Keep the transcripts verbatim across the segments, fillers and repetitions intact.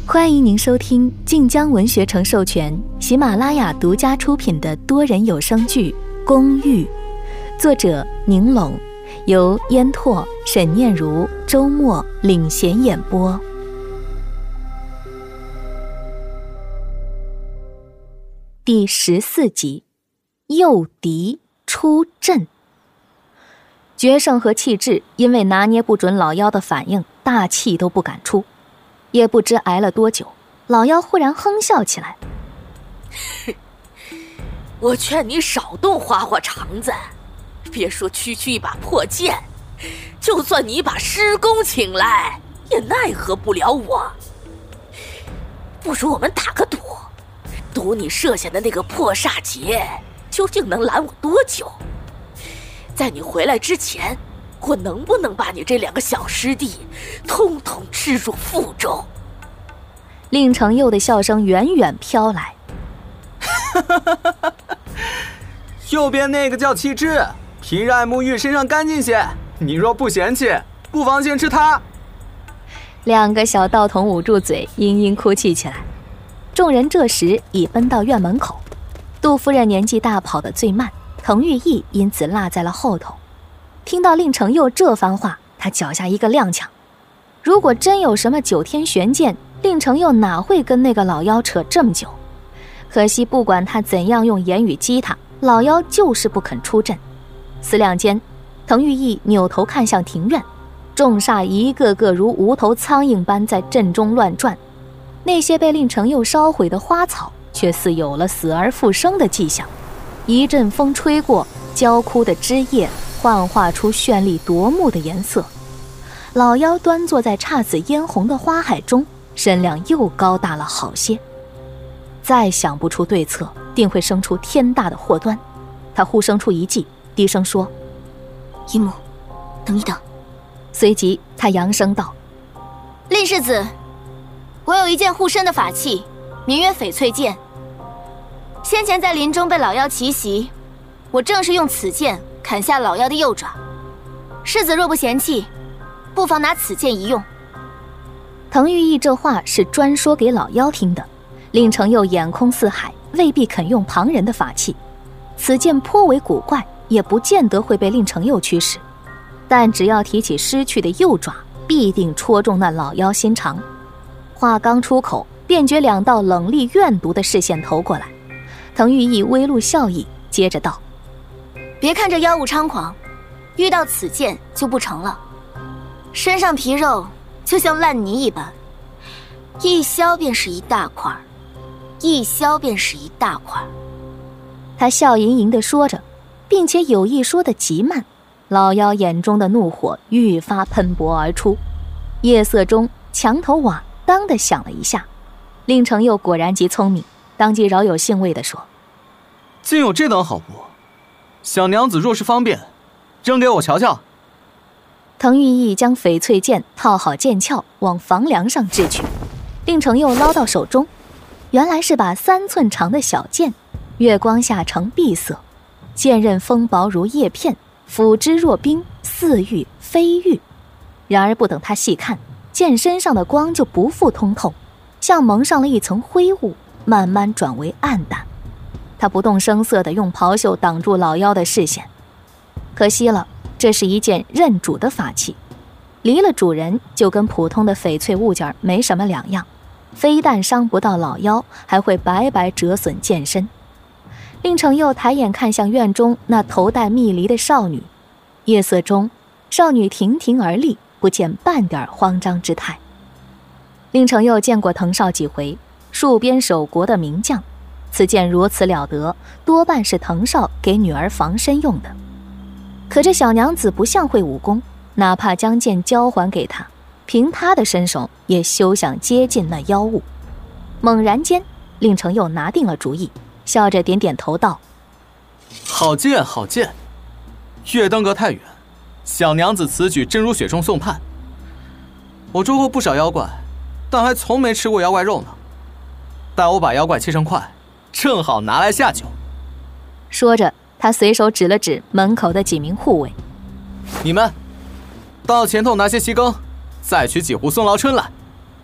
欢迎您收听晋江文学城授权、喜马拉雅独家出品的多人有声剧《公寓》，作者宁拢，由烟拓、沈念如、周末领衔演播。第十四集，诱敌出阵。决胜和气质因为拿捏不准老妖的反应，大气都不敢出。也不知挨了多久，老妖忽然哼笑起来。 我劝你少动花花肠子，别说区区一把破剑，就算你把师公请来，也奈何不了我。不如我们打个赌，赌你设下的那个破煞劫究竟能拦我多久？在你回来之前，我能不能把你这两个小师弟通通吃入腹中？ 令程佑的笑声远远飘来。 右边那个叫气质，平日爱沐浴，身上干净些，你若不嫌弃，不妨先吃它。 两个小道童捂住嘴，嘤嘤哭泣起来。众人这时已奔到院门口，杜夫人年纪大，跑得最慢，滕玉义因此落在了后头。听到令程佑这番话，他脚下一个踉跄。如果真有什么九天玄剑，令程佑哪会跟那个老妖扯这么久？可惜不管他怎样用言语激他，老妖就是不肯出阵。思量间，滕玉义扭头看向庭院，众煞一个个如无头苍蝇般在阵中乱转，那些被令程佑烧毁的花草却似有了死而复生的迹象。一阵风吹过，焦枯的枝叶幻化出绚丽夺目的颜色。老妖端坐在姹紫嫣红的花海中，身量又高大了好些。再想不出对策，定会生出天大的祸端。他忽生出一计，低声说： 一木，等一等。 随即他扬声道： 令世子，我有一件护身的法器，名曰翡翠剑。先前在林中被老妖奇袭，我正是用此剑砍下老妖的右爪。世子若不嫌弃，不妨拿此剑一用。 滕玉义这话是专说给老妖听的，令程佑眼空四海，未必肯用旁人的法器。此剑颇为古怪，也不见得会被令程佑驱使，但只要提起失去的右爪，必定戳中那老妖心肠。话刚出口，便觉两道冷厉怨毒的视线投过来。滕玉义微露笑意，接着道： 别看这妖物猖狂，遇到此剑就不成了。身上皮肉就像烂泥一般，一削便是一大块，一削便是一大块。 他笑盈盈地说着，并且有意说得极慢。老妖眼中的怒火愈发喷薄而出。夜色中，墙头瓦当地响了一下。令程佑果然极聪明，当即饶有兴味地说： 竟有这等好物，小娘子若是方便，扔给我瞧瞧。 滕玉义将翡翠剑套好剑鞘，往房梁上掷去。令程佑捞到手中，原来是把三寸长的小剑，月光下呈碧色，剑刃锋薄如叶片，斧之若冰，似玉非玉。然而不等他细看，剑身上的光就不复通透，像蒙上了一层灰雾，慢慢转为暗淡。他不动声色地用袍袖挡住老妖的视线。可惜了，这是一件认主的法器，离了主人就跟普通的翡翠物件没什么两样，非但伤不到老妖，还会白白折损剑身。令程佑抬眼看向院中那头戴蜜梨的少女，夜色中少女亭亭而立，不见半点慌张之态。令程佑见过滕少几回，戍边守国的名将，此剑如此了得，多半是滕少给女儿防身用的。可这小娘子不像会武功，哪怕将剑交还给她，凭她的身手也休想接近那妖物。猛然间，令程佑拿定了主意，笑着点点头道： 好剑好剑，月登阁太远，小娘子此举真如雪中送炭。我捉过不少妖怪，但还从没吃过妖怪肉呢。待我把妖怪切成块，正好拿来下酒。 说着，他随手指了指门口的几名护卫： 你们到前头拿些锡羹，再取几壶宋劳春来。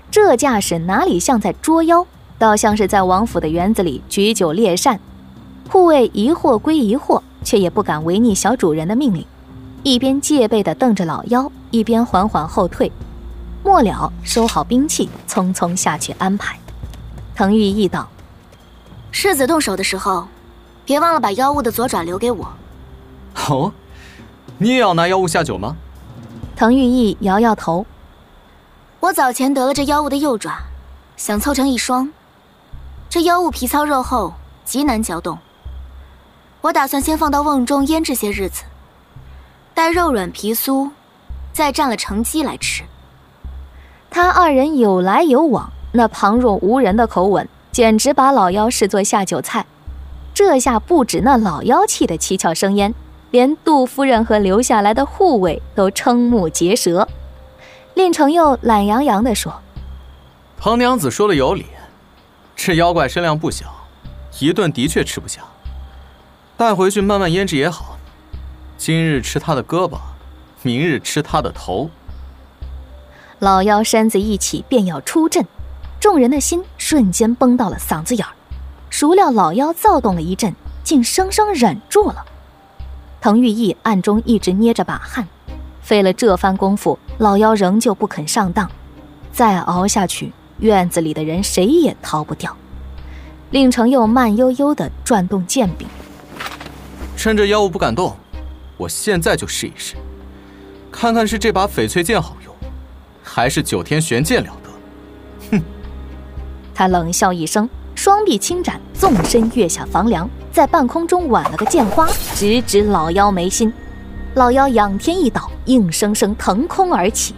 这架势哪里像在捉妖，倒像是在王府的园子里举酒猎扇。护卫疑惑归疑惑，却也不敢违逆小主人的命令，一边戒备地瞪着老妖，一边缓缓后退。末了收好兵器，匆匆下去安排。滕玉意道： 世子动手的时候，别忘了把妖物的左爪留给我。 哦，你也要拿妖物下酒吗？ 滕玉意摇摇头。 我早前得了这妖物的右爪，想凑成一双。这妖物皮糙肉厚，极难嚼动。我打算先放到瓮中腌制些日子，待肉软皮酥，再蘸了成鸡来吃。 他二人有来有往，那旁若无人的口吻，简直把老妖视作下酒菜。这下不止那老妖气得七窍生烟，连杜夫人和留下来的护卫都瞠目结舌。令程又懒洋洋地说： 庞娘子说的有理，这妖怪身量不小，一顿的确吃不下，带回去慢慢腌制也好。今日吃他的胳膊，明日吃他的头。 老妖身子一起便要出阵，众人的心瞬间绷到了嗓子眼儿。孰料老妖躁动了一阵，竟生生忍住了。滕玉意暗中一直捏着把汗，费了这番功夫，老妖仍旧不肯上当。再熬下去，院子里的人谁也逃不掉。令程又慢悠悠地转动剑柄， 趁着妖物不敢动，我现在就试一试，看看是这把翡翠剑好用，还是九天玄剑了得。哼！ 他冷笑一声，双臂轻展，纵身跃下房梁，在半空中挽了个剑花，直指老妖眉心。老妖仰天一倒，硬生生腾空而起。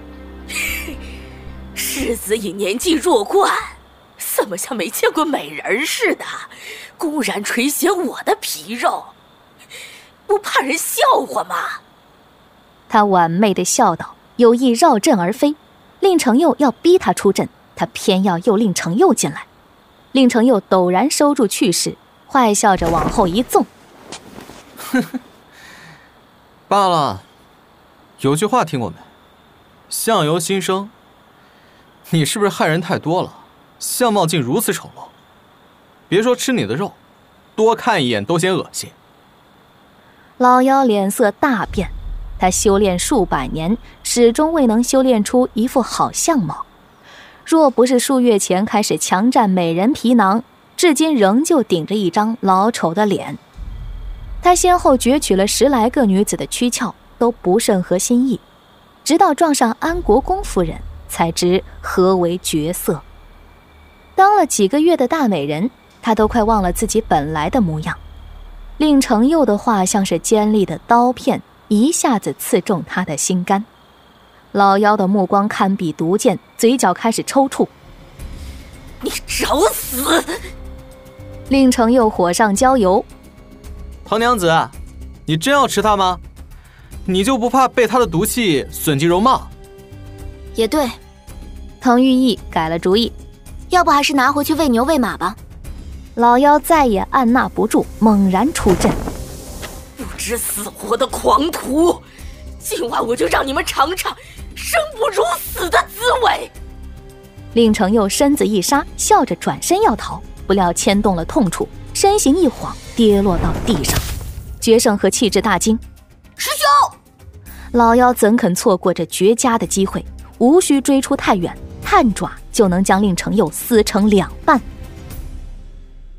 世子已年纪弱冠，怎么像没见过美人似的，公然垂涎我的皮肉，不怕人笑话吗？ 他谄媚地笑道，有意绕阵而飞。令程又要逼他出阵，他偏要诱令程又进来。令程又陡然收住去势，坏笑着往后一纵。 哼哼，罢了。有句话听过没？相由心生。你是不是害人太多了，相貌竟如此丑陋？别说吃你的肉，多看一眼都嫌恶心。 老妖脸色大变，他修炼数百年，始终未能修炼出一副好相貌。若不是数月前开始强占美人皮囊，至今仍旧顶着一张老丑的脸。他先后攫取了十来个女子的躯壳，都不甚合心意，直到撞上安国公夫人，才知何为绝色。当了几个月的大美人，他都快忘了自己本来的模样。令程又的话像是尖利的刀片，一下子刺中他的心肝。老妖的目光堪比毒箭，嘴角开始抽搐。 你找死！ 令程又火上浇油。 庞娘子，你真要吃它吗？你就不怕被它的毒气损及容貌？ 也对。 滕玉意改了主意， 要不还是拿回去喂牛喂马吧。 老妖再也按捺不住，猛然出阵。 不知死活的狂徒，今晚我就让你们尝尝生不如死的滋味。 令程又身子一杀，笑着转身要逃，不料牵动了痛处，身形一晃，跌落到地上。决胜和气质大惊， 师兄！ 老妖怎肯错过这绝佳的机会？无需追出太远，探爪就能将令程又撕成两半。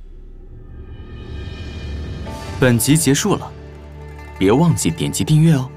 本集结束了，别忘记点击订阅哦。